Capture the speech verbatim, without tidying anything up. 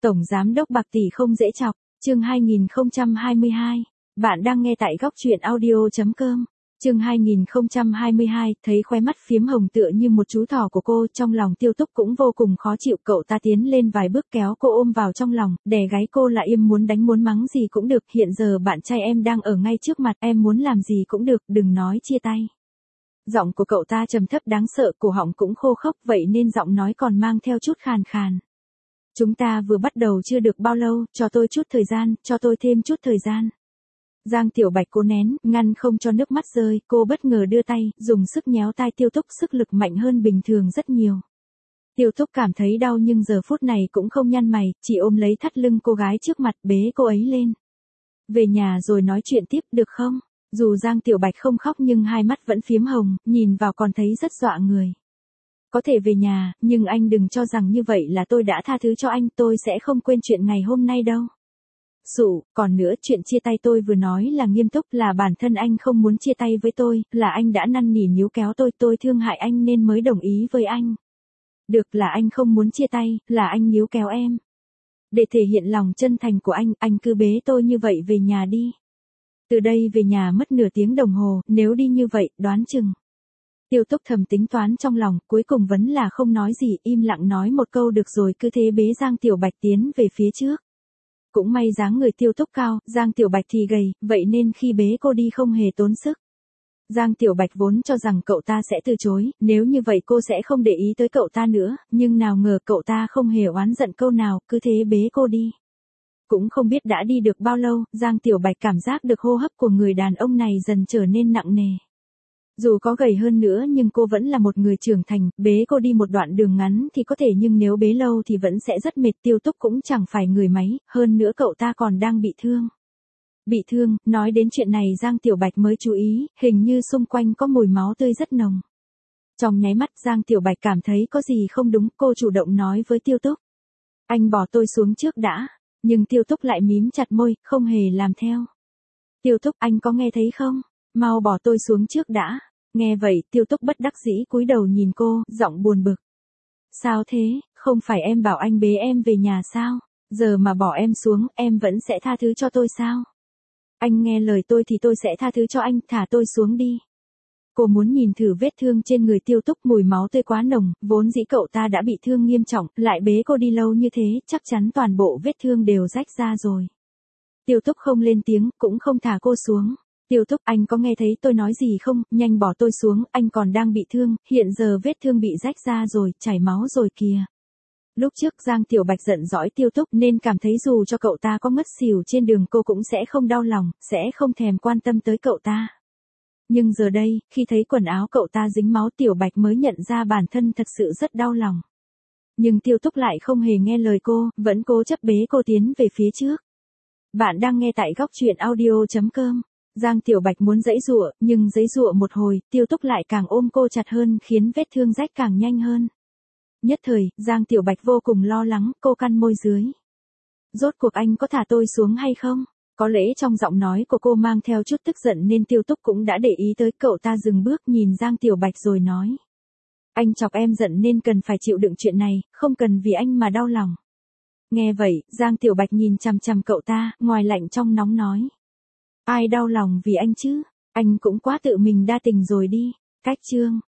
Tổng giám đốc bạc tỷ không dễ chọc, chương hai nghìn không trăm hai mươi hai. Bạn đang nghe tại góc truyện audio chấm com. Chương hai nghìn không trăm hai mươi hai, thấy khóe mắt phiếm hồng tựa như một chú thỏ của cô, trong lòng Tiêu Túc cũng vô cùng khó chịu, cậu ta tiến lên vài bước kéo cô ôm vào trong lòng, đè gáy cô là im, muốn đánh muốn mắng gì cũng được, hiện giờ bạn trai em đang ở ngay trước mặt, em muốn làm gì cũng được, đừng nói chia tay. Giọng của cậu ta trầm thấp đáng sợ, cổ họng cũng khô khốc, vậy nên giọng nói còn mang theo chút khàn khàn. Chúng ta vừa bắt đầu chưa được bao lâu, cho tôi chút thời gian, cho tôi thêm chút thời gian. Giang Tiểu Bạch cố nén, ngăn không cho nước mắt rơi, cô bất ngờ đưa tay, dùng sức nhéo tai Tiêu Túc, sức lực mạnh hơn bình thường rất nhiều. Tiêu Túc cảm thấy đau nhưng giờ phút này cũng không nhăn mày, chỉ ôm lấy thắt lưng cô gái trước mặt, bế cô ấy lên. Về nhà rồi nói chuyện tiếp, được không? Dù Giang Tiểu Bạch không khóc nhưng hai mắt vẫn phiếm hồng, nhìn vào còn thấy rất dọa người. Có thể về nhà, nhưng anh đừng cho rằng như vậy là tôi đã tha thứ cho anh, tôi sẽ không quên chuyện ngày hôm nay đâu. Sụ, còn nữa, chuyện chia tay tôi vừa nói là nghiêm túc, là bản thân anh không muốn chia tay với tôi, là anh đã năn nỉ níu kéo tôi, tôi thương hại anh nên mới đồng ý với anh. Được, là anh không muốn chia tay, là anh níu kéo em. Để thể hiện lòng chân thành của anh, anh cứ bế tôi như vậy về nhà đi. Từ đây về nhà mất nửa tiếng đồng hồ, nếu đi như vậy, đoán chừng. Tiêu Túc thầm tính toán trong lòng, cuối cùng vẫn là không nói gì, im lặng nói một câu được rồi, cứ thế bế Giang Tiểu Bạch tiến về phía trước. Cũng may dáng người Tiêu Túc cao, Giang Tiểu Bạch thì gầy, vậy nên khi bế cô đi không hề tốn sức. Giang Tiểu Bạch vốn cho rằng cậu ta sẽ từ chối, nếu như vậy cô sẽ không để ý tới cậu ta nữa, nhưng nào ngờ cậu ta không hề oán giận câu nào, cứ thế bế cô đi. Cũng không biết đã đi được bao lâu, Giang Tiểu Bạch cảm giác được hô hấp của người đàn ông này dần trở nên nặng nề. Dù có gầy hơn nữa nhưng cô vẫn là một người trưởng thành, bế cô đi một đoạn đường ngắn thì có thể nhưng nếu bế lâu thì vẫn sẽ rất mệt. Tiêu Túc cũng chẳng phải người máy, hơn nữa cậu ta còn đang bị thương. Bị thương, nói đến chuyện này Giang Tiểu Bạch mới chú ý, hình như xung quanh có mùi máu tươi rất nồng. Trong nháy mắt Giang Tiểu Bạch cảm thấy có gì không đúng, cô chủ động nói với Tiêu Túc. Anh bỏ tôi xuống trước đã, nhưng Tiêu Túc lại mím chặt môi, không hề làm theo. Tiêu Túc, anh có nghe thấy không? Mau bỏ tôi xuống trước đã. Nghe vậy, Tiêu Túc bất đắc dĩ cúi đầu nhìn cô, giọng buồn bực. Sao thế, không phải em bảo anh bế em về nhà sao? Giờ mà bỏ em xuống, em vẫn sẽ tha thứ cho tôi sao? Anh nghe lời tôi thì tôi sẽ tha thứ cho anh, thả tôi xuống đi. Cô muốn nhìn thử vết thương trên người Tiêu Túc, mùi máu tươi quá nồng, vốn dĩ cậu ta đã bị thương nghiêm trọng, lại bế cô đi lâu như thế, chắc chắn toàn bộ vết thương đều rách ra rồi. Tiêu Túc không lên tiếng, cũng không thả cô xuống. Tiêu Túc, anh có nghe thấy tôi nói gì không, nhanh bỏ tôi xuống, anh còn đang bị thương, hiện giờ vết thương bị rách ra rồi, chảy máu rồi kìa. Lúc trước Giang Tiểu Bạch giận dỗi Tiêu Túc nên cảm thấy dù cho cậu ta có ngất xỉu trên đường cô cũng sẽ không đau lòng, sẽ không thèm quan tâm tới cậu ta. Nhưng giờ đây, khi thấy quần áo cậu ta dính máu, Tiểu Bạch mới nhận ra bản thân thật sự rất đau lòng. Nhưng Tiêu Túc lại không hề nghe lời cô, vẫn cố chấp bế cô tiến về phía trước. Bạn đang nghe tại góc truyện audio chấm com. Giang Tiểu Bạch muốn giãy giụa, nhưng giãy giụa một hồi, Tiêu Túc lại càng ôm cô chặt hơn, khiến vết thương rách càng nhanh hơn. Nhất thời, Giang Tiểu Bạch vô cùng lo lắng, cô cắn môi dưới. Rốt cuộc anh có thả tôi xuống hay không? Có lẽ trong giọng nói của cô mang theo chút tức giận nên Tiêu Túc cũng đã để ý tới, cậu ta dừng bước nhìn Giang Tiểu Bạch rồi nói. Anh chọc em giận nên cần phải chịu đựng chuyện này, không cần vì anh mà đau lòng. Nghe vậy, Giang Tiểu Bạch nhìn chằm chằm cậu ta, ngoài lạnh trong nóng nói. Ai đau lòng vì anh chứ, anh cũng quá tự mình đa tình rồi đi. Cách chương.